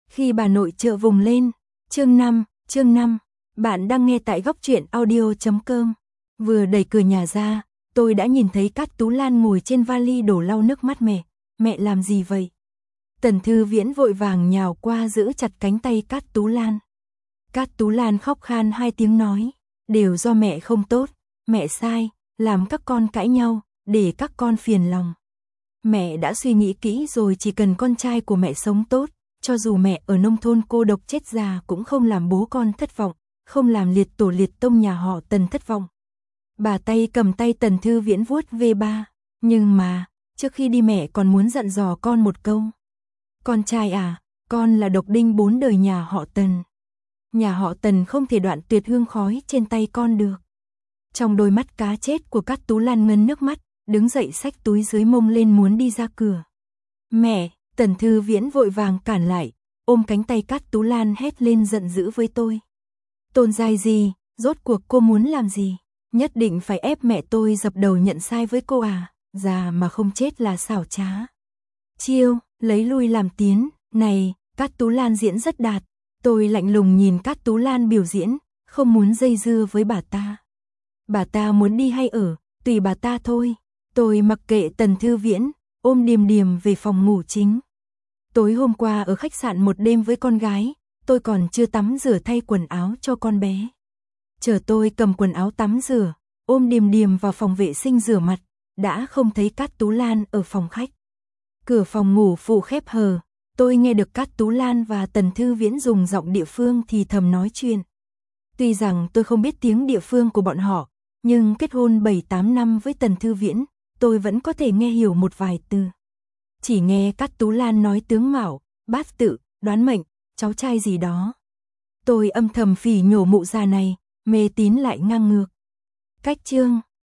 Khi bà nội trợ vùng lên, chương 5, bạn đang nghe tại góc truyện audio.com. Vừa đẩy cửa nhà ra, tôi đã nhìn thấy Cát Tú Lan ngồi trên vali đổ lau nước mắt mẹ làm gì vậy? Tần Thư Viễn vội vàng nhào qua giữ chặt cánh tay Cát Tú Lan. Cát Tú Lan khóc khan 2 tiếng nói, đều do mẹ không tốt, mẹ sai, làm các con cãi nhau, để các con phiền lòng. Mẹ đã suy nghĩ kỹ rồi, chỉ cần con trai của mẹ sống tốt, cho dù mẹ ở nông thôn cô độc chết già cũng không làm bố con thất vọng, không làm liệt tổ liệt tông nhà họ Tần thất vọng. Bà tay cầm tay Tần Thư Viễn vuốt về ba, nhưng mà, trước khi đi mẹ còn muốn dặn dò con một câu. Con trai à, con là độc đinh 4 đời nhà họ Tần. Nhà họ Tần không thể đoạn tuyệt hương khói trên tay con được. Trong đôi mắt cá chết của Cát Tú Lan ngấn nước mắt, đứng dậy xách túi dưới mông lên muốn đi ra cửa. Mẹ, Tần Thư Viễn vội vàng cản lại, ôm cánh tay Cát Tú Lan hét lên giận dữ với tôi. Tôn dai gì, rốt cuộc cô muốn làm gì? Nhất định phải ép mẹ tôi dập đầu nhận sai với cô à? Già mà không chết là xảo trá. Chiêu, lấy lui làm tiến, này, Cát Tú Lan diễn rất đạt. Tôi lạnh lùng nhìn Cát Tú Lan biểu diễn, không muốn dây dưa với bà ta. Bà ta muốn đi hay ở, tùy bà ta thôi. Tôi mặc kệ Tần Thư Viễn, ôm Điềm Điềm về phòng ngủ chính. Tối hôm qua ở khách sạn một đêm với con gái, tôi còn chưa tắm rửa thay quần áo cho con bé. Chờ tôi cầm quần áo tắm rửa, ôm Điềm Điềm vào phòng vệ sinh rửa mặt, đã không thấy Cát Tú Lan ở phòng khách. Cửa phòng ngủ phụ khép hờ, tôi nghe được Cát Tú Lan và Tần Thư Viễn dùng giọng địa phương thì thầm nói chuyện. Tuy rằng tôi không biết tiếng địa phương của bọn họ, nhưng kết hôn 7-8 năm với Tần Thư Viễn, tôi vẫn có thể nghe hiểu một vài từ. Chỉ nghe Cát Tú Lan nói tướng mạo, bát tự, đoán mệnh, cháu trai gì đó. Tôi âm thầm phỉ nhổ mụ già này, mê tín lại ngang ngược. Cách chương